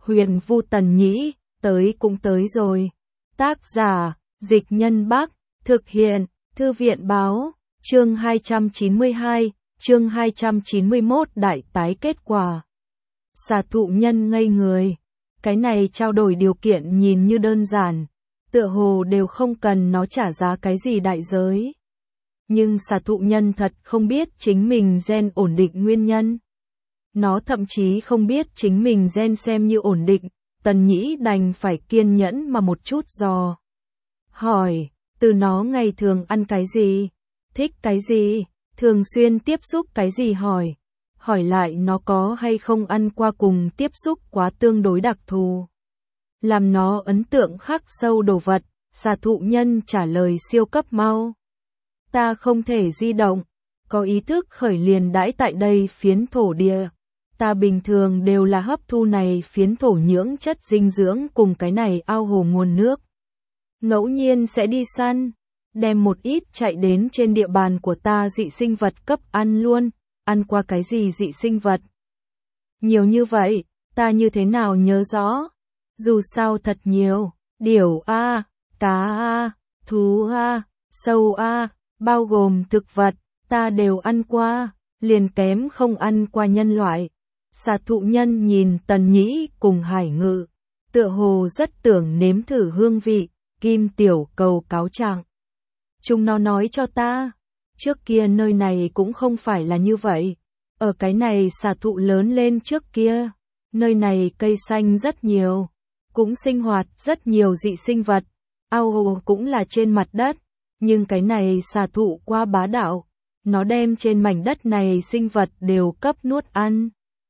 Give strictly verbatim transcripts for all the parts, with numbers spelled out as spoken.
Huyền Vu Tần Nhĩ, tới cũng tới rồi. Tác giả, Dịch Nhân Bắc, thực hiện, Thư viện Báo, chương hai trăm chín mươi hai, chương hai trăm chín mươi mốt đại tái kết quả. Xà thụ nhân ngây người, cái này trao đổi điều kiện nhìn như đơn giản, tựa hồ đều không cần nó trả giá cái gì đại giới. Nhưng xà thụ nhân thật không biết chính mình gen ổn định nguyên nhân. Nó thậm chí không biết chính mình gen xem như ổn định, Tần Nhĩ đành phải kiên nhẫn mà một chút dò. Hỏi, từ nó ngày thường ăn cái gì, thích cái gì, thường xuyên tiếp xúc cái gì hỏi. Hỏi lại nó có hay không ăn qua cùng tiếp xúc quá tương đối đặc thù. Làm nó ấn tượng khắc sâu đồ vật, xà thụ nhân trả lời siêu cấp mau. Ta không thể di động, có ý thức khởi liền đãi tại đây phiến thổ địa. Ta bình thường đều là hấp thu này phiến thổ nhưỡng chất dinh dưỡng cùng cái này ao hồ nguồn nước. Ngẫu nhiên sẽ đi săn, đem một ít chạy đến trên địa bàn của ta dị sinh vật cấp ăn luôn, ăn qua cái gì dị sinh vật. Nhiều như vậy, ta như thế nào nhớ rõ, dù sao thật nhiều, điểu a, cá a, thú a, sâu a, bao gồm thực vật, ta đều ăn qua, liền kém không ăn qua nhân loại. Xà thụ nhân nhìn Tần Nhĩ cùng Hải Ngự, tựa hồ rất tưởng nếm thử hương vị, Kim Tiểu Cầu cáo trạng. Chúng nó nói cho ta, trước kia nơi này cũng không phải là như vậy, ở cái này xà thụ lớn lên trước kia, nơi này cây xanh rất nhiều, cũng sinh hoạt rất nhiều dị sinh vật, ao hồ cũng là trên mặt đất, nhưng cái này xà thụ qua bá đạo, nó đem trên mảnh đất này sinh vật đều cấp nuốt ăn.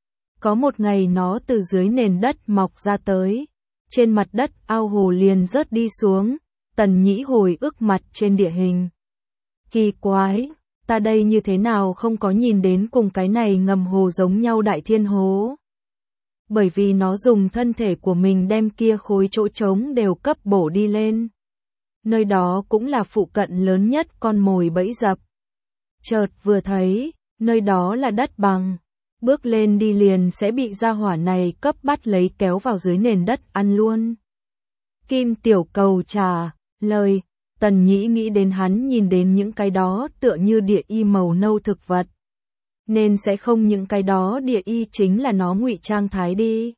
Có một ngày nó từ dưới nền đất mọc ra tới, trên mặt đất ao hồ liền rớt đi xuống, Tần Nhĩ hồi ức mặt trên địa hình. Kỳ quái, ta đây như thế nào không có nhìn đến cùng cái này ngầm hồ giống nhau đại thiên hố. Bởi vì nó dùng thân thể của mình đem kia khối chỗ trống đều cấp bổ đi lên. Nơi đó cũng là phụ cận lớn nhất con mồi bẫy dập. Chợt vừa thấy, nơi đó là đất bằng. Bước lên đi liền sẽ bị gia hỏa này cấp bắt lấy kéo vào dưới nền đất ăn luôn. Kim Tiểu Cầu trả lời, Tần Nhĩ nghĩ đến hắn nhìn đến những cái đó tựa như địa y màu nâu thực vật. Nên sẽ không những cái đó địa y chính là nó ngụy trang thái đi.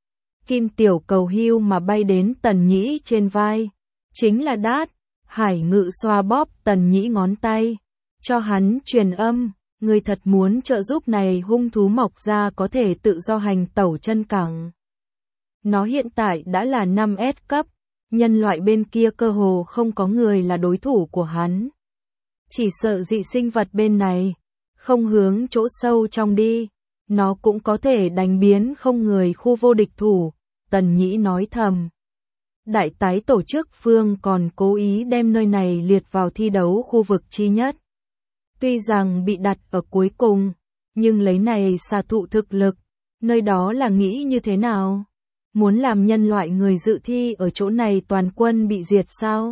Kim Tiểu Cầu hưu mà bay đến Tần Nhĩ trên vai. Chính là đát, Hải Ngự xoa bóp Tần Nhĩ ngón tay. Cho hắn truyền âm. Người thật muốn trợ giúp này hung thú mọc ra có thể tự do hành tẩu chân cẳng. Nó hiện tại đã là năm S cấp, nhân loại bên kia cơ hồ không có người là đối thủ của hắn. Chỉ sợ dị sinh vật bên này, không hướng chỗ sâu trong đi, nó cũng có thể đánh biến không người khu vô địch thủ, Tần Nhĩ nói thầm. Đại tái tổ chức phương còn cố ý đem nơi này liệt vào thi đấu khu vực chi nhất. Tuy rằng bị đặt ở cuối cùng, nhưng lấy này xà thụ thực lực, nơi đó là nghĩ như thế nào? Muốn làm nhân loại người dự thi ở chỗ này toàn quân bị diệt sao?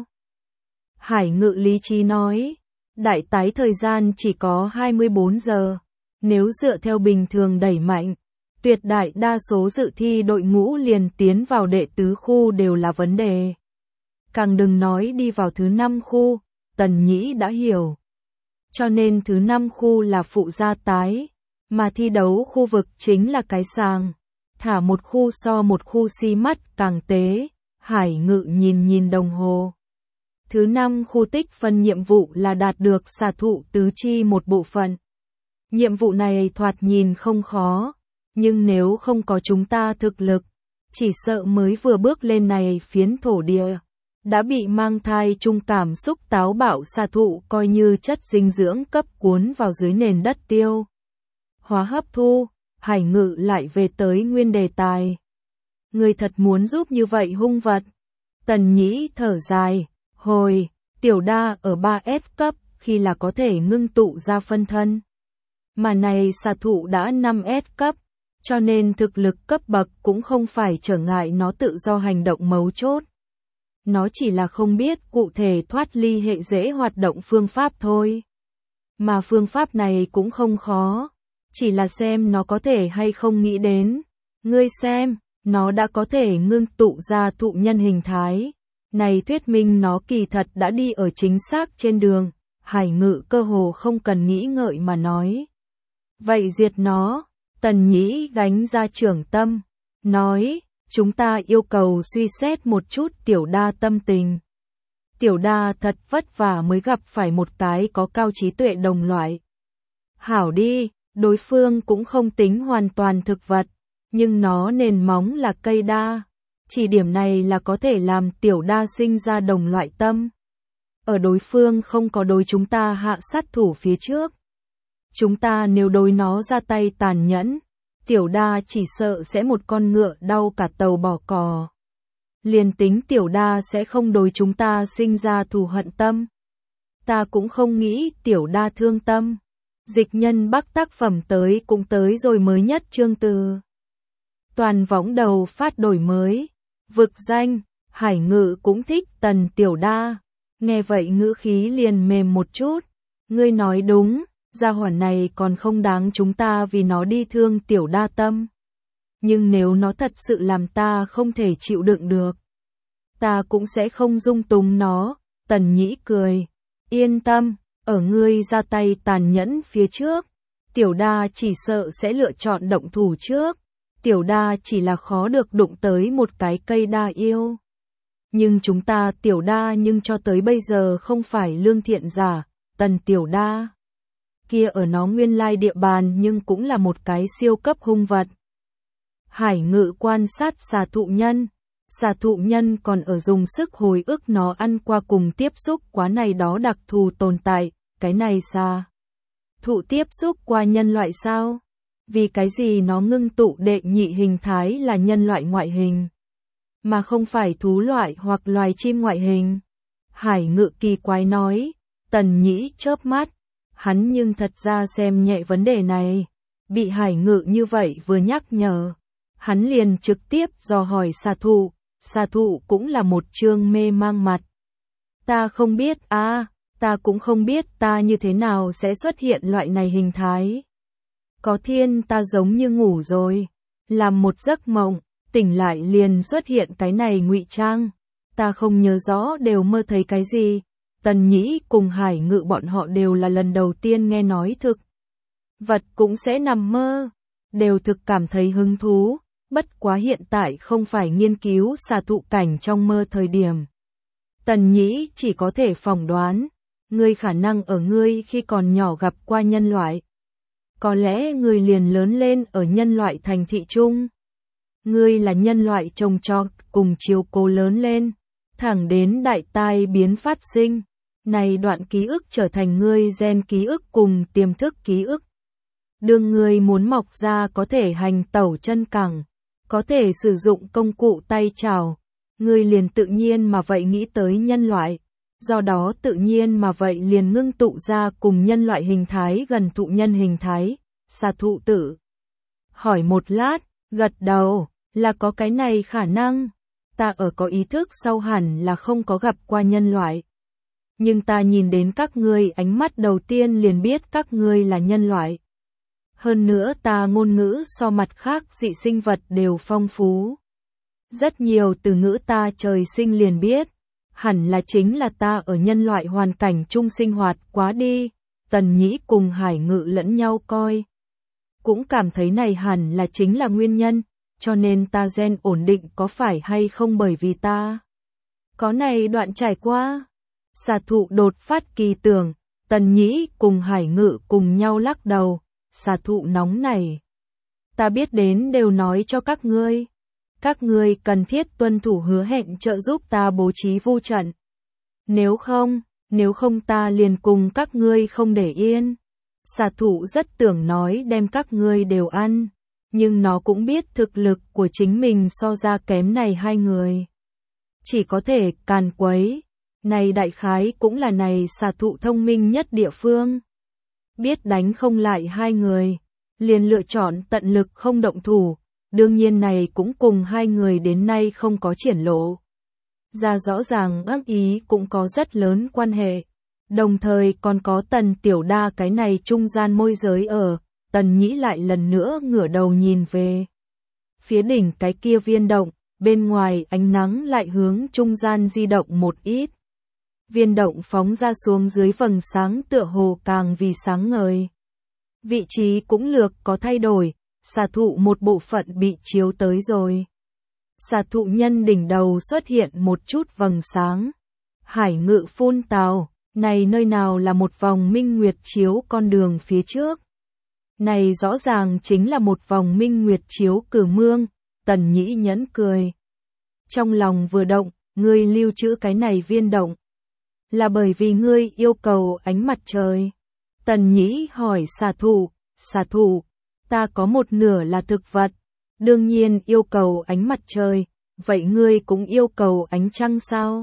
Hải Ngự lý trí nói, đại tái thời gian chỉ có hai mươi bốn giờ, nếu dựa theo bình thường đẩy mạnh, tuyệt đại đa số dự thi đội ngũ liền tiến vào đệ tứ khu đều là vấn đề. Càng đừng nói đi vào thứ năm khu, Tần Nhĩ đã hiểu. Cho nên thứ năm khu là phụ gia tái, mà thi đấu khu vực chính là cái sàng. Thả một khu so một khu xi mắt càng tế, Hải Ngự nhìn nhìn đồng hồ. Thứ năm khu tích phân nhiệm vụ là đạt được xà thụ tứ chi một bộ phận. Nhiệm vụ này thoạt nhìn không khó, nhưng nếu không có chúng ta thực lực, chỉ sợ mới vừa bước lên này phiến thổ địa. Đã bị mang thai chung cảm xúc táo bạo xà thụ coi như chất dinh dưỡng cấp cuốn vào dưới nền đất tiêu. Hóa hấp thu, Hải Ngự lại về tới nguyên đề tài. Người thật muốn giúp như vậy hung vật. Tần Nhĩ thở dài, hồi, tiểu đa ở ba S cấp khi là có thể ngưng tụ ra phân thân. Mà này xà thụ đã năm S cấp, cho nên thực lực cấp bậc cũng không phải trở ngại nó tự do hành động mấu chốt. Nó chỉ là không biết cụ thể thoát ly hệ dễ hoạt động phương pháp thôi. Mà phương pháp này cũng không khó, chỉ là xem nó có thể hay không nghĩ đến. Ngươi xem, nó đã có thể ngưng tụ ra thụ nhân hình thái. Này thuyết minh nó kỳ thật đã đi ở chính xác trên đường, Hải Ngự cơ hồ không cần nghĩ ngợi mà nói. Vậy diệt nó, Tần Nhĩ gánh ra trưởng tâm, nói, chúng ta yêu cầu suy xét một chút Tiểu Đa tâm tình. Tiểu Đa thật vất vả mới gặp phải một cái có cao trí tuệ đồng loại. Hảo đi, đối phương cũng không tính hoàn toàn thực vật, nhưng nó nền móng là cây đa. Chỉ điểm này là có thể làm Tiểu Đa sinh ra đồng loại tâm. Ở đối phương không có đối chúng ta hạ sát thủ phía trước. Chúng ta nếu đối nó ra tay tàn nhẫn, Tiểu Đa chỉ sợ sẽ một con ngựa đau cả tàu bỏ cò. Liền tính Tiểu Đa sẽ không đối chúng ta sinh ra thù hận tâm. Ta cũng không nghĩ Tiểu Đa thương tâm. Dịch Nhân Bắc tác phẩm tới cũng tới rồi mới nhất chương từ. Toàn võng đầu phát đổi mới. Vực danh, Hải Ngự cũng thích Tần Tiểu Đa. Nghe vậy ngữ khí liền mềm một chút. Ngươi nói đúng, gia hỏa này còn không đáng chúng ta vì nó đi thương Tiểu Đa tâm. Nhưng nếu nó thật sự làm ta không thể chịu đựng được, ta cũng sẽ không dung túng nó. Tần Nhĩ cười. Yên tâm, ở ngươi ra tay tàn nhẫn phía trước, Tiểu Đa chỉ sợ sẽ lựa chọn động thủ trước. Tiểu Đa chỉ là khó được đụng tới một cái cây đa yêu. Nhưng chúng ta Tiểu Đa nhưng cho tới bây giờ không phải lương thiện giả. Tần Tiểu Đa kia ở nó nguyên lai địa bàn nhưng cũng là một cái siêu cấp hung vật. Hải Ngự quan sát xà thụ nhân. Xà thụ nhân còn ở dùng sức hồi ức nó ăn qua cùng tiếp xúc quá này đó đặc thù tồn tại. Cái này xà thụ tiếp xúc qua nhân loại sao? Vì cái gì nó ngưng tụ đệ nhị hình thái là nhân loại ngoại hình, mà không phải thú loại hoặc loài chim ngoại hình? Hải Ngự kỳ quái nói. Tần Nhĩ chớp mắt. Hắn nhưng thật ra xem nhẹ vấn đề này. Bị Hải Ngự như vậy vừa nhắc nhở, hắn liền trực tiếp dò hỏi xà thụ. Xà thụ cũng là một trương mê mang mặt. Ta không biết a, à, ta cũng không biết ta như thế nào sẽ xuất hiện loại này hình thái. Có thiên ta giống như ngủ rồi, làm một giấc mộng, tỉnh lại liền xuất hiện cái này ngụy trang. Ta không nhớ rõ đều mơ thấy cái gì. Tần Nhĩ cùng Hải Ngự bọn họ đều là lần đầu tiên nghe nói thực vật cũng sẽ nằm mơ, đều thực cảm thấy hứng thú. Bất quá hiện tại không phải nghiên cứu xà thụ cảnh trong mơ thời điểm. Tần Nhĩ chỉ có thể phỏng đoán, ngươi khả năng ở ngươi khi còn nhỏ gặp qua nhân loại. Có lẽ ngươi liền lớn lên ở nhân loại thành thị trung. Ngươi là nhân loại trồng trọt cùng chiếu cố lớn lên, thẳng đến đại tai biến phát sinh. Này đoạn ký ức trở thành ngươi gen ký ức cùng tiềm thức ký ức. Đương ngươi muốn mọc ra có thể hành tẩu chân cẳng, có thể sử dụng công cụ tay chảo, ngươi liền tự nhiên mà vậy nghĩ tới nhân loại. Do đó tự nhiên mà vậy liền ngưng tụ ra cùng nhân loại hình thái gần thụ nhân hình thái. Xà thụ tử hỏi một lát, gật đầu, là có cái này khả năng. Ta ở có ý thức sau hẳn là không có gặp qua nhân loại. Nhưng ta nhìn đến các ngươi ánh mắt đầu tiên liền biết các ngươi là nhân loại. Hơn nữa ta ngôn ngữ so mặt khác dị sinh vật đều phong phú. Rất nhiều từ ngữ ta trời sinh liền biết. Hẳn là chính là ta ở nhân loại hoàn cảnh chung sinh hoạt quá đi. Tần Nhĩ cùng Hải Ngự lẫn nhau coi. Cũng cảm thấy này hẳn là chính là nguyên nhân. Cho nên ta gen ổn định có phải hay không bởi vì ta có này đoạn trải qua. Xà thụ đột phát kỳ tưởng. Tần Nhĩ cùng Hải Ngự cùng nhau lắc đầu. Xà thụ nóng này, ta biết đến đều nói cho các ngươi. Các ngươi cần thiết tuân thủ hứa hẹn trợ giúp ta bố trí vu trận. Nếu không, nếu không ta liền cùng các ngươi không để yên. Xà thụ rất tưởng nói đem các ngươi đều ăn, nhưng nó cũng biết thực lực của chính mình so ra kém này hai người. Chỉ có thể càn quấy. Này đại khái cũng là này xà thụ thông minh nhất địa phương. Biết đánh không lại hai người, liền lựa chọn tận lực không động thủ. Đương nhiên này cũng cùng hai người đến nay không có triển lộ ra rõ ràng ác ý cũng có rất lớn quan hệ. Đồng thời còn có Tần Tiểu Đa cái này trung gian môi giới ở. Tần Nhĩ lại lần nữa ngửa đầu nhìn về phía đỉnh cái kia viên động, bên ngoài ánh nắng lại hướng trung gian di động một ít. Viên động phóng ra xuống dưới vầng sáng tựa hồ càng vì sáng ngời. Vị trí cũng lược có thay đổi, xà thụ một bộ phận bị chiếu tới rồi. Xà thụ nhân đỉnh đầu xuất hiện một chút vầng sáng. Hải Ngự phun tào, này nơi nào là một vòng minh nguyệt chiếu con đường phía trước. Này rõ ràng chính là một vòng minh nguyệt chiếu cử mương, Tần Nhĩ nhẫn cười. Trong lòng vừa động, ngươi lưu trữ cái này viên động. Là bởi vì ngươi yêu cầu ánh mặt trời. Tần Nhĩ hỏi xà thụ, xà thụ, ta có một nửa là thực vật, đương nhiên yêu cầu ánh mặt trời, vậy ngươi cũng yêu cầu ánh trăng sao?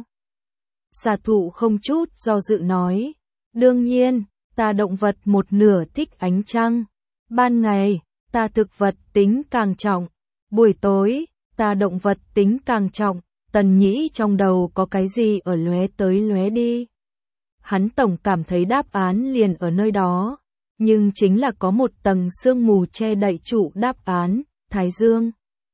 Xà thụ không chút do dự nói, đương nhiên, ta động vật một nửa thích ánh trăng, ban ngày, ta thực vật tính càng trọng, buổi tối, ta động vật tính càng trọng. Tần Nhĩ trong đầu có cái gì ở lóe tới lóe đi. Hắn tổng cảm thấy đáp án liền ở nơi đó, nhưng chính là có một tầng sương mù che đậy trụ đáp án, thái dương,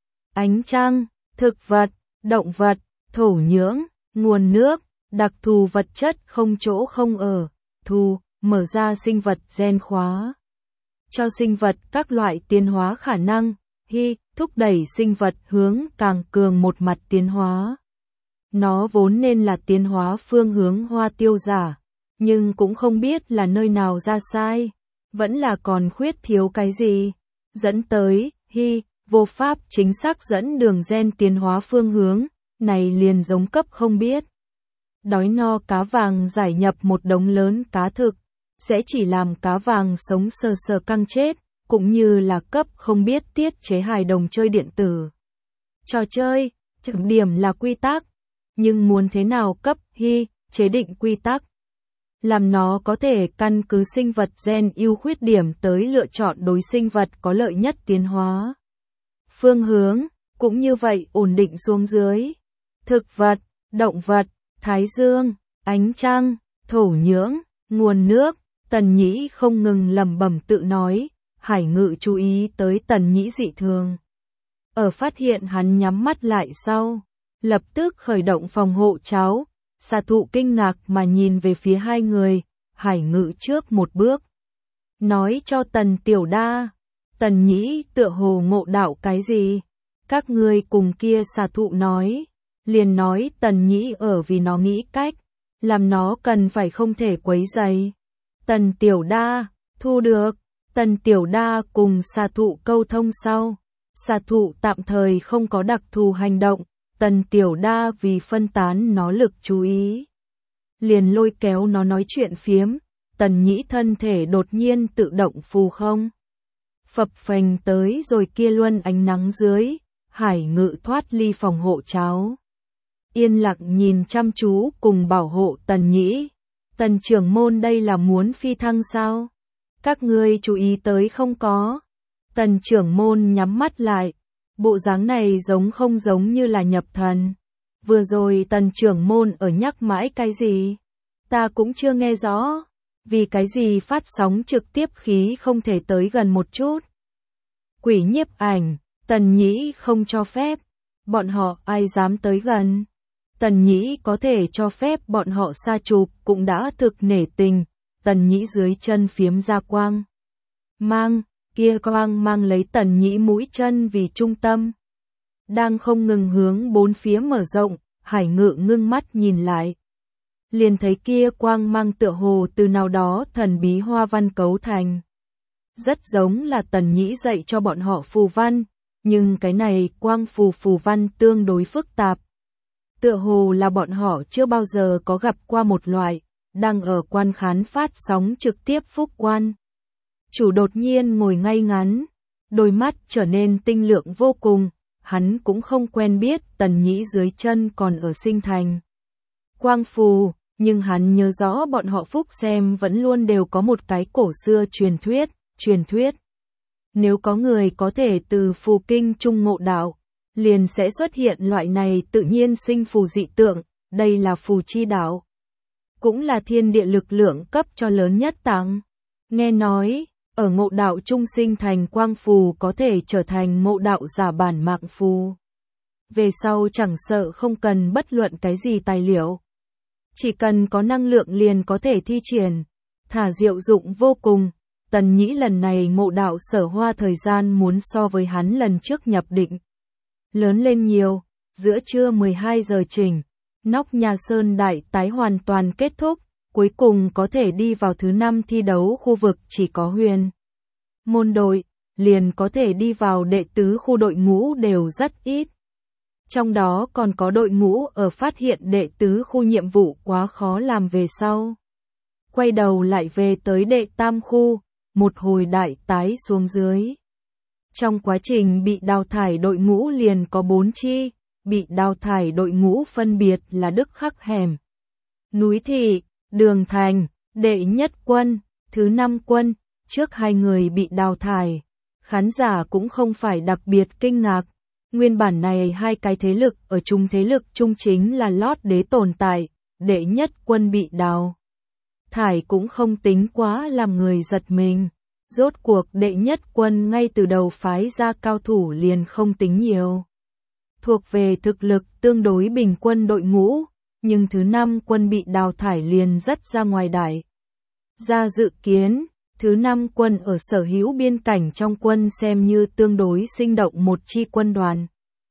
ánh trăng, thực vật, động vật, thổ nhưỡng, nguồn nước, đặc thù vật chất không chỗ không ở, thu, mở ra sinh vật gen khóa. Cho sinh vật các loại tiến hóa khả năng, hy, thúc đẩy sinh vật hướng càng cường một mặt tiến hóa. Nó vốn nên là tiến hóa phương hướng hoa tiêu giả, nhưng cũng không biết là nơi nào ra sai, vẫn là còn khuyết thiếu cái gì, dẫn tới, hy, vô pháp chính xác dẫn đường gen tiến hóa phương hướng, này liền giống cấp không biết. Đói no cá vàng giải nhập một đống lớn cá thực, sẽ chỉ làm cá vàng sống sờ sờ căng chết, cũng như là cấp không biết tiết chế hài đồng chơi điện tử. Trò chơi, trọng điểm là quy tắc, nhưng muốn thế nào cấp hy, chế định quy tắc. Làm nó có thể căn cứ sinh vật gen ưu khuyết điểm tới lựa chọn đối sinh vật có lợi nhất tiến hóa. Phương hướng, cũng như vậy ổn định xuống dưới. Thực vật, động vật, thái dương, ánh trăng, thổ nhưỡng, nguồn nước, Tần Nhĩ không ngừng lẩm bẩm tự nói, Hải Ngự chú ý tới Tần Nhĩ dị thường. Ở phát hiện hắn nhắm mắt lại sau, lập tức khởi động phòng hộ cháo, xà thụ kinh ngạc mà nhìn về phía hai người, Hải Ngự trước một bước. Nói cho Tần Tiểu Đa, Tần Nhĩ tựa hồ ngộ đạo cái gì, các ngươi cùng kia xà thụ nói, liền nói Tần Nhĩ ở vì nó nghĩ cách, làm nó cần phải không thể quấy rầy. Tần Tiểu Đa, thu được, Tần Tiểu Đa cùng xà thụ câu thông sau, xà thụ tạm thời không có đặc thù hành động, Tần Tiểu Đa vì phân tán nó lực chú ý, liền lôi kéo nó nói chuyện phiếm, Tần Nhĩ thân thể đột nhiên tự động phù không. Phập phềnh tới rồi kia luân ánh nắng dưới, Hải Ngự thoát ly phòng hộ cháo. Yên lặng nhìn chăm chú cùng bảo hộ Tần Nhĩ. Tần trưởng môn đây là muốn phi thăng sao? Các ngươi chú ý tới không có? Tần trưởng môn nhắm mắt lại. Bộ dáng này giống không giống như là nhập thần. Vừa rồi tần trưởng môn ở nhắc mãi cái gì? Ta cũng chưa nghe rõ. Vì cái gì phát sóng trực tiếp khí không thể tới gần một chút? Quỷ nhiếp ảnh, Tần Nhĩ không cho phép. Bọn họ ai dám tới gần? Tần Nhĩ có thể cho phép bọn họ xa chụp cũng đã thực nể tình. Tần Nhĩ dưới chân phiếm ra quang mang, kia quang mang lấy Tần Nhĩ mũi chân vì trung tâm. Đang không ngừng hướng bốn phía mở rộng, Hải Ngự ngưng mắt nhìn lại. Liền thấy kia quang mang tựa hồ từ nào đó thần bí hoa văn cấu thành. Rất giống là Tần Nhĩ dạy cho bọn họ phù văn, nhưng cái này quang phù phù văn tương đối phức tạp. Tựa hồ là bọn họ chưa bao giờ có gặp qua một loại, đang ở quan khán phát sóng trực tiếp Phúc Quan. Chủ đột nhiên ngồi ngay ngắn, đôi mắt trở nên tinh lượng vô cùng, hắn cũng không quen biết Tần Nhĩ dưới chân còn ở sinh thành quang phù, nhưng hắn nhớ rõ bọn họ Phúc xem vẫn luôn đều có một cái cổ xưa truyền thuyết, truyền thuyết. Nếu có người có thể từ phù kinh trung ngộ đạo, liền sẽ xuất hiện loại này tự nhiên sinh phù dị tượng, đây là phù chi đạo. Cũng là thiên địa lực lượng cấp cho lớn nhất tăng. Nghe nói, ở ngộ đạo trung sinh thành quang phù có thể trở thành ngộ đạo giả bản mạng phù. Về sau chẳng sợ không cần bất luận cái gì tài liệu. Chỉ cần có năng lượng liền có thể thi triển, thả diệu dụng vô cùng. Tần Nhĩ lần này ngộ đạo Sở Hoa thời gian muốn so với hắn lần trước nhập định lớn lên nhiều, giữa trưa mười hai giờ chỉnh, Nóc Nhà Sơn đại tái hoàn toàn kết thúc, cuối cùng có thể đi vào thứ năm thi đấu khu vực chỉ có huyền môn đội, liền có thể đi vào đệ tứ khu đội ngũ đều rất ít. Trong đó còn có đội ngũ ở phát hiện đệ tứ khu nhiệm vụ quá khó làm về sau. Quay đầu lại về tới đệ tam khu, một hồi đại tái xuống dưới. Trong quá trình bị đào thải đội ngũ liền có bốn chi, bị đào thải đội ngũ phân biệt là Đức Khắc Hẻm, Núi Thị, Đường Thành, Đệ Nhất Quân, Thứ Năm Quân, trước hai người bị đào thải. Khán giả cũng không phải đặc biệt kinh ngạc. Nguyên bản này hai cái thế lực ở chung thế lực chung chính là Lót Đế tồn tại, Đệ Nhất Quân bị đào thải cũng không tính quá làm người giật mình. Rốt cuộc Đệ Nhất Quân ngay từ đầu phái ra cao thủ liền không tính nhiều. Thuộc về thực lực tương đối bình quân đội ngũ, nhưng Thứ Năm Quân bị đào thải liền rất ra ngoài đại. Ra dự kiến, Thứ Năm Quân ở sở hữu biên cảnh trong quân xem như tương đối sinh động một chi quân đoàn.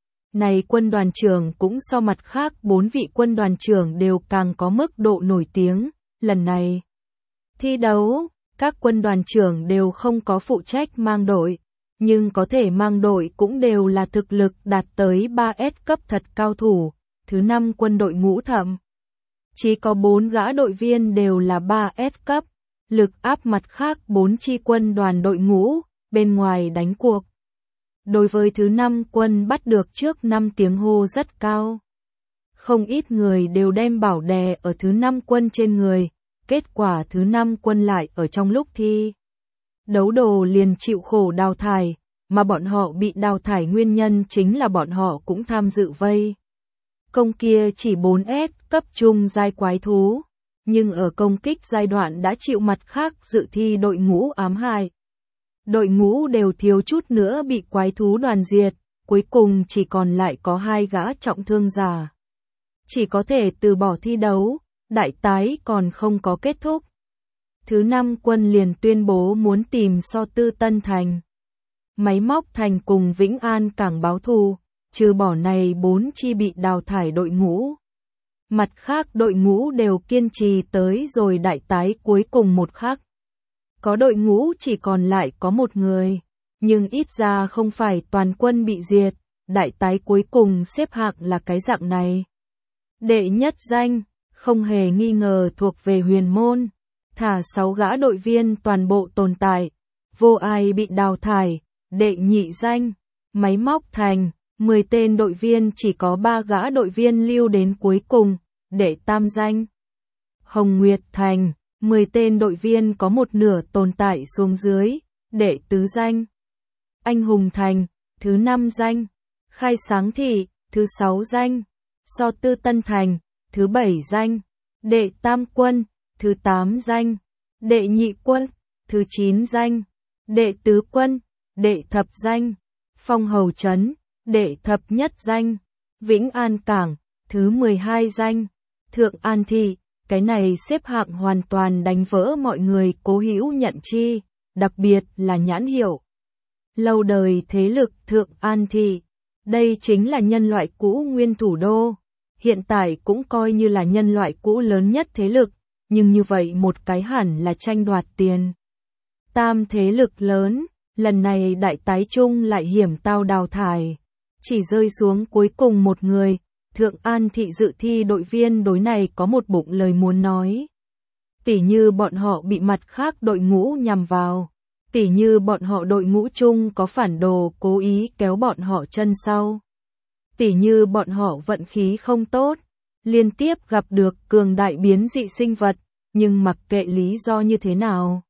Này quân đoàn trưởng cũng so mặt khác bốn vị quân đoàn trưởng đều càng có mức độ nổi tiếng. Lần này thi đấu, các quân đoàn trưởng đều không có phụ trách mang đội, nhưng có thể mang đội cũng đều là thực lực đạt tới ba S cấp thật cao thủ. Thứ năm quân đội ngũ thậm chỉ có bốn gã đội viên đều là ba S cấp, lực áp mặt khác bốn chi quân đoàn đội ngũ, bên ngoài đánh cuộc. Đối với Thứ Năm Quân bắt được trước năm tiếng hô rất cao. Không ít người đều đem bảo đè ở Thứ Năm Quân trên người, kết quả Thứ Năm Quân lại ở trong lúc thi đấu đồ liền chịu khổ đào thải, mà bọn họ bị đào thải nguyên nhân chính là bọn họ cũng tham dự vây công kia chỉ bốn S cấp trung giai quái thú, nhưng ở công kích giai đoạn đã chịu mặt khác dự thi đội ngũ ám hại. Đội ngũ đều thiếu chút nữa bị quái thú đoàn diệt, cuối cùng chỉ còn lại có hai gã trọng thương giả. Chỉ có thể từ bỏ thi đấu, đại tái còn không có kết thúc. Thứ Năm Quân liền tuyên bố muốn tìm so Tư Tân Thành, Máy Móc Thành cùng Vĩnh An Cảng báo thù, trừ bỏ này bốn chi bị đào thải đội ngũ. Mặt khác đội ngũ đều kiên trì tới rồi đại tái cuối cùng một khắc. Có đội ngũ chỉ còn lại có một người, nhưng ít ra không phải toàn quân bị diệt, đại tái cuối cùng xếp hạng là cái dạng này. Đệ nhất danh, không hề nghi ngờ thuộc về huyền môn, thả sáu gã đội viên toàn bộ tồn tại, vô ai bị đào thải. Đệ nhị danh, Máy Móc Thành, mười tên đội viên chỉ có ba gã đội viên lưu đến cuối cùng. Đệ tam danh, Hồng Nguyệt Thành, mười tên đội viên có một nửa tồn tại xuống dưới. Đệ tứ danh, Anh Hùng Thành, thứ năm danh, Khai Sáng Thị, thứ sáu danh, So Tư Tân Thành, thứ bảy danh, Đệ Tam Quân, thứ tám danh, Đệ Nhị Quân, thứ chín danh, Đệ Tứ Quân, Đệ Thập danh, Phong Hầu Trấn, Đệ Thập nhất danh, Vĩnh An Cảng, thứ mười hai danh, Thượng An Thị. Cái này xếp hạng hoàn toàn đánh vỡ mọi người cố hữu nhận chi, đặc biệt là nhãn hiệu lâu đời thế lực Thượng An Thị. Đây chính là nhân loại cũ nguyên thủ đô, hiện tại cũng coi như là nhân loại cũ lớn nhất thế lực, nhưng như vậy một cái hẳn là tranh đoạt tiền. Tam thế lực lớn, lần này đại tái trung lại hiểm tao đào thải, chỉ rơi xuống cuối cùng một người. Thượng An Thị dự thi đội viên đối này có một bụng lời muốn nói. Tỉ như bọn họ bị mặt khác đội ngũ nhằm vào, tỉ như bọn họ đội ngũ chung có phản đồ cố ý kéo bọn họ chân sau, tỉ như bọn họ vận khí không tốt, liên tiếp gặp được cường đại biến dị sinh vật, nhưng mặc kệ lý do như thế nào.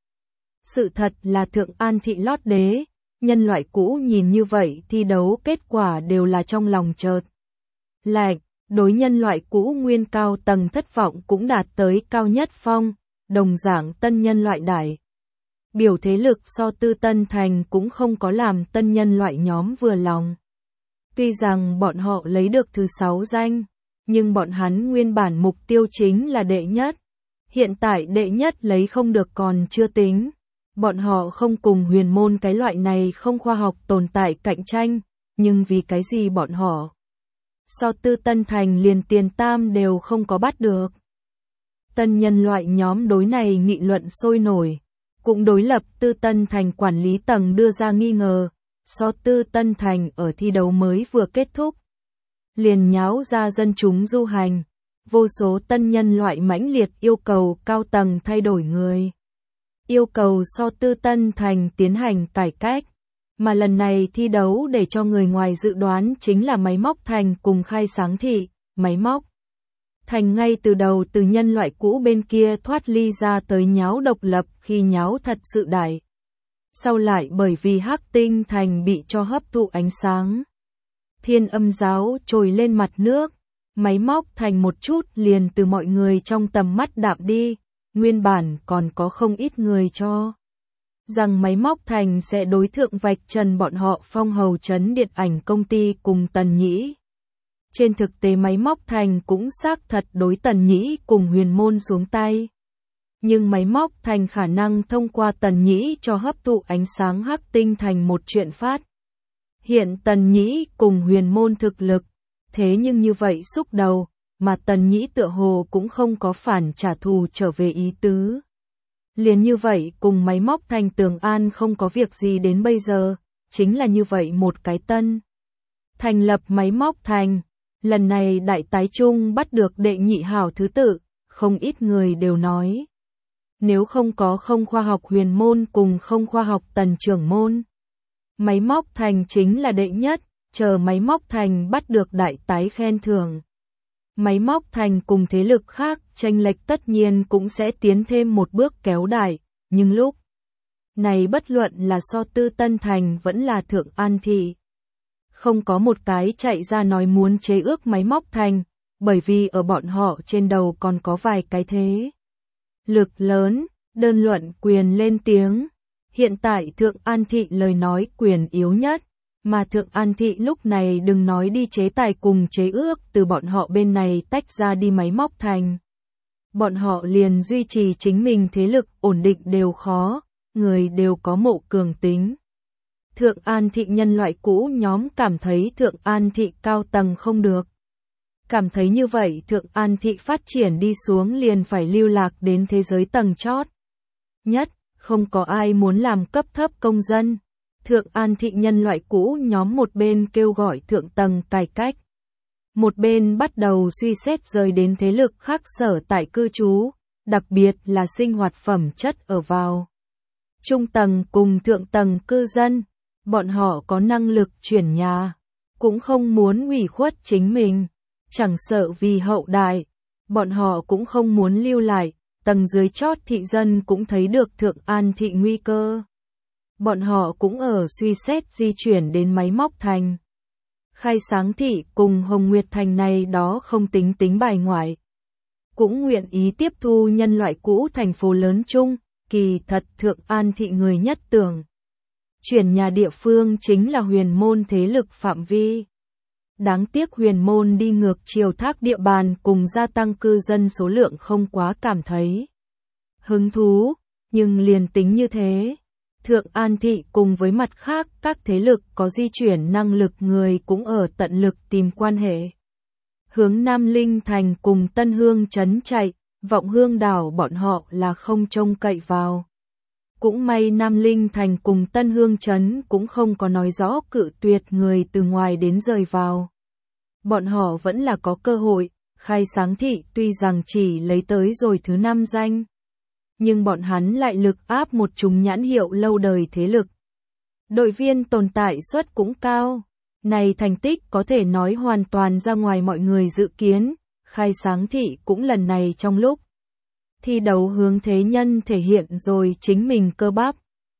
Sự thật là Thượng An Thị lót đế, nhân loại cũ nhìn như vậy thi đấu kết quả đều là trong lòng chợt lạnh, đối nhân loại cũ nguyên cao tầng thất vọng cũng đạt tới cao nhất phong, đồng dạng tân nhân loại đại Biểu thế lực so Tư Tân Thành cũng không có làm tân nhân loại nhóm vừa lòng. Tuy rằng bọn họ lấy được thứ sáu danh, nhưng bọn hắn nguyên bản mục tiêu chính là đệ nhất. Hiện tại đệ nhất lấy không được còn chưa tính. Bọn họ không cùng huyền môn cái loại này không khoa học tồn tại cạnh tranh, nhưng vì cái gì bọn họ so Tư Tân Thành liền tiền tam đều không có bắt được. Tân nhân loại nhóm đối này nghị luận sôi nổi, cũng đối lập Tư Tân Thành quản lý tầng đưa ra nghi ngờ, so Tư Tân Thành ở thi đấu mới vừa kết thúc. Liền nháo ra dân chúng du hành, vô số tân nhân loại mãnh liệt yêu cầu cao tầng thay đổi người. Yêu cầu so Tư Tân Thành tiến hành cải cách, mà lần này thi đấu để cho người ngoài dự đoán chính là Máy Móc Thành cùng Khai Sáng Thị. Máy Móc Thành ngay từ đầu từ nhân loại cũ bên kia thoát ly ra tới nháo độc lập khi nháo thật sự đại. Sau lại bởi vì Hắc Tinh Thành bị cho hấp thụ ánh sáng. Thiên Âm Giáo trồi lên mặt nước, Máy Móc Thành một chút liền từ mọi người trong tầm mắt đạm đi, nguyên bản còn có không ít người cho rằng Máy Móc Thành sẽ đối thượng vạch trần bọn họ Phong Hầu Trấn điện ảnh công ty cùng Tần Nhĩ. Trên thực tế Máy Móc Thành cũng xác thật đối Tần Nhĩ cùng huyền môn xuống tay. Nhưng Máy Móc Thành khả năng thông qua Tần Nhĩ cho hấp thụ ánh sáng Hắc Tinh Thành một chuyện phát. Hiện Tần Nhĩ cùng huyền môn thực lực, thế nhưng như vậy xúc đầu, mà Tần Nhĩ tựa hồ cũng không có phản trả thù trở về ý tứ. Liền như vậy cùng Máy Móc Thành Tường An không có việc gì đến bây giờ, chính là như vậy một cái tân. Thành lập Máy Móc Thành, lần này đại tái trung bắt được đệ nhị hảo thứ tự, không ít người đều nói. Nếu không có không khoa học huyền môn cùng không khoa học Tần trưởng môn, Máy Móc Thành chính là đệ nhất, chờ Máy Móc Thành bắt được đại tái khen thưởng. Máy Móc Thành cùng thế lực khác chênh lệch tất nhiên cũng sẽ tiến thêm một bước kéo đại, nhưng lúc này bất luận là so Tư Tân Thành vẫn là Thượng An Thị. Không có một cái chạy ra nói muốn chế ước Máy Móc Thành, bởi vì ở bọn họ trên đầu còn có vài cái thế lực lớn, đơn luận quyền lên tiếng. Hiện tại Thượng An Thị lời nói quyền yếu nhất, mà Thượng An Thị lúc này đừng nói đi chế tài cùng chế ước từ bọn họ bên này tách ra đi Máy Móc Thành. Bọn họ liền duy trì chính mình thế lực ổn định đều khó, người đều có mộ cường tính. Thượng An Thị nhân loại cũ nhóm cảm thấy Thượng An Thị cao tầng không được. Cảm thấy như vậy Thượng An Thị phát triển đi xuống liền phải lưu lạc đến thế giới tầng chót. Nhất, không có ai muốn làm cấp thấp công dân. Thượng An Thị nhân loại cũ nhóm một bên kêu gọi thượng tầng cải cách. Một bên bắt đầu suy xét rời đến thế lực khác sở tại cư trú, đặc biệt là sinh hoạt phẩm chất ở vào. Trung tầng cùng thượng tầng cư dân, bọn họ có năng lực chuyển nhà, cũng không muốn ủy khuất chính mình, chẳng sợ vì hậu đại, bọn họ cũng không muốn lưu lại, tầng dưới chót thị dân cũng thấy được Thượng An Thị nguy cơ. Bọn họ cũng ở suy xét di chuyển đến Máy Móc Thành. Khai Sáng Thị cùng Hồng Nguyệt Thành này đó không tính tính bài ngoại. Cũng nguyện ý tiếp thu nhân loại cũ thành phố lớn chung, kỳ thật Thượng An Thị người nhất tưởng. Chuyển nhà địa phương chính là huyền môn thế lực phạm vi. Đáng tiếc huyền môn đi ngược chiều thác địa bàn cùng gia tăng cư dân số lượng không quá cảm thấy hứng thú, nhưng liền tính như thế. Thượng An Thị cùng với mặt khác các thế lực có di chuyển năng lực người cũng ở tận lực tìm quan hệ. Hướng Nam Linh Thành cùng Tân Hương Trấn chạy, Vọng Hương Đảo bọn họ là không trông cậy vào. Cũng may Nam Linh Thành cùng Tân Hương Trấn cũng không có nói rõ cự tuyệt người từ ngoài đến rời vào. Bọn họ vẫn là có cơ hội, Khai Sáng Thị tuy rằng chỉ lấy tới rồi thứ năm danh. Nhưng bọn hắn lại lực áp một chúng nhãn hiệu lâu đời thế lực. Đội viên tồn tại suất cũng cao. Này thành tích có thể nói hoàn toàn ra ngoài mọi người dự kiến. Khai Sáng Thị cũng lần này trong lúc thi đấu hướng thế nhân thể hiện rồi chính mình cơ bắp.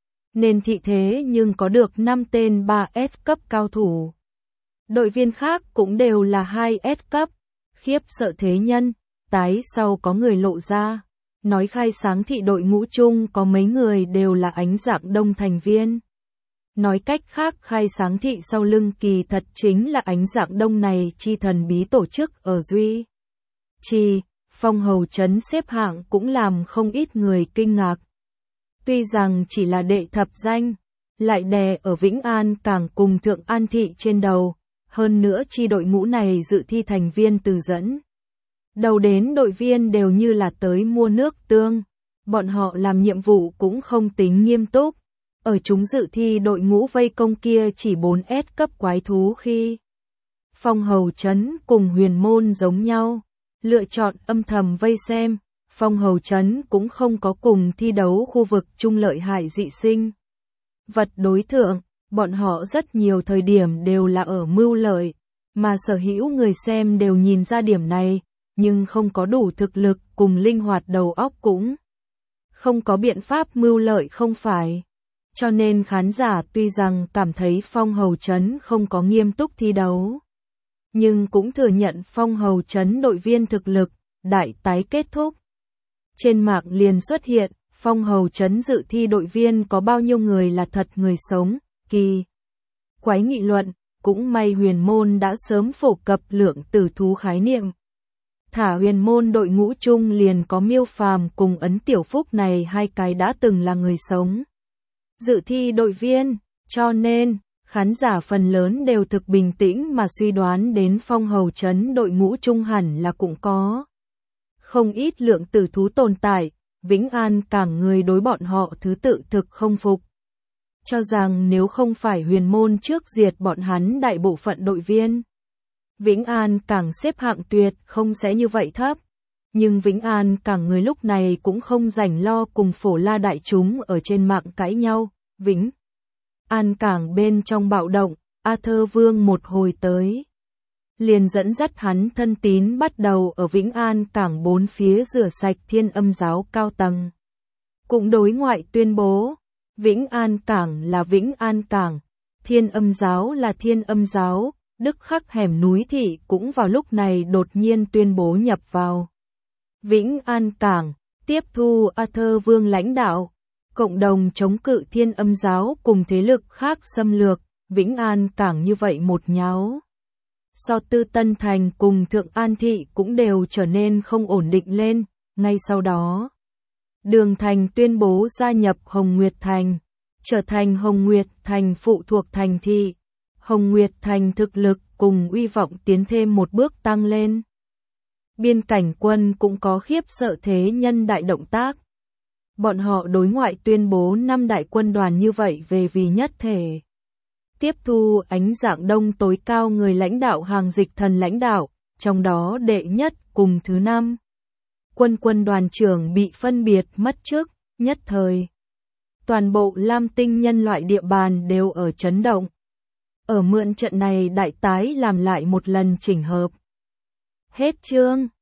Nên thị thế nhưng có được năm tên ba S cấp cao thủ. Đội viên khác cũng đều là hai S cấp. Khiếp sợ thế nhân, tái sau có người lộ ra. nói khai sáng thị đội ngũ chung có mấy người đều là Ánh Dạng Đông thành viên. Nói cách khác khai sáng thị sau lưng kỳ thật chính là Ánh Dạng Đông này chi thần bí tổ chức ở Duy Trì, Phong Hầu Trấn xếp hạng cũng làm không ít người kinh ngạc. Tuy rằng chỉ là đệ thập danh, lại đè ở Vĩnh An Cảng cùng Thượng An Thị trên đầu, hơn nữa chi đội ngũ này dự thi thành viên từ dẫn. Đầu đến đội viên đều như là tới mua nước tương, bọn họ làm nhiệm vụ cũng không tính nghiêm túc. Ở chúng dự thi đội ngũ vây công kia chỉ bốn S cấp quái thú khi Phong Hầu Trấn cùng Huyền Môn giống nhau, lựa chọn âm thầm vây xem. Phong Hầu Trấn cũng không có cùng thi đấu khu vực chung lợi hại dị sinh vật đối thượng, bọn họ rất nhiều thời điểm đều là ở mưu lợi, mà sở hữu người xem đều nhìn ra điểm này, nhưng không có đủ thực lực cùng linh hoạt đầu óc cũng không có biện pháp mưu lợi không phải. Cho nên khán giả tuy rằng cảm thấy Phong Hầu Trấn không có nghiêm túc thi đấu, nhưng cũng thừa nhận Phong Hầu Trấn đội viên thực lực, đại tái kết thúc. Trên mạng liền xuất hiện, Phong Hầu Trấn dự thi đội viên có bao nhiêu người là thật người sống, kỳ quái nghị luận, cũng may Huyền Môn đã sớm phổ cập lượng tử thú khái niệm. Thả Huyền Môn đội ngũ chung liền có Miêu Phàm cùng Ấn Tiểu Phúc này hai cái đã từng là người sống dự thi đội viên, cho nên khán giả phần lớn đều thực bình tĩnh mà suy đoán đến Phong Hầu Trấn đội ngũ chung hẳn là cũng có không ít lượng tử thú tồn tại. Vĩnh An Cảng người đối bọn họ thứ tự thực không phục, cho rằng nếu không phải Huyền Môn trước diệt bọn hắn đại bộ phận đội viên, Vĩnh An Cảng xếp hạng tuyệt không sẽ như vậy thấp. Nhưng Vĩnh An Cảng người lúc này cũng không rảnh lo cùng phổ la đại chúng ở trên mạng cãi nhau. Vĩnh An Cảng bên trong bạo động, Arthur Vương một hồi tới, liền dẫn dắt hắn thân tín bắt đầu ở Vĩnh An Cảng bốn phía rửa sạch Thiên Âm giáo cao tầng. Cũng đối ngoại tuyên bố, Vĩnh An Cảng là Vĩnh An Cảng, Thiên Âm giáo là Thiên Âm giáo. Đức Khắc hẻm núi thị cũng vào lúc này đột nhiên tuyên bố nhập vào Vĩnh An Cảng, tiếp thu Arthur Vương lãnh đạo, cộng đồng chống cự Thiên Âm giáo cùng thế lực khác xâm lược. Vĩnh An Cảng như vậy một nháo, so Tư Tân Thành cùng Thượng An Thị cũng đều trở nên không ổn định lên. Ngay sau đó, Đường Thành tuyên bố gia nhập Hồng Nguyệt Thành, trở thành Hồng Nguyệt Thành phụ thuộc thành thị. Hồng Nguyệt Thành thực lực cùng uy vọng tiến thêm một bước tăng lên. Biên cảnh quân cũng có khiếp sợ thế nhân đại động tác. Bọn họ đối ngoại tuyên bố năm đại quân đoàn như vậy về vì nhất thể. Tiếp thu Ánh Dạng Đông tối cao người lãnh đạo hàng dịch thần lãnh đạo, trong đó đệ nhất cùng thứ năm. Quân quân đoàn trưởng bị phân biệt mất chức, nhất thời. Toàn bộ Lam Tinh nhân loại địa bàn đều ở chấn động. Ở mượn trận này đại tái làm lại một lần chỉnh hợp. Hết chương.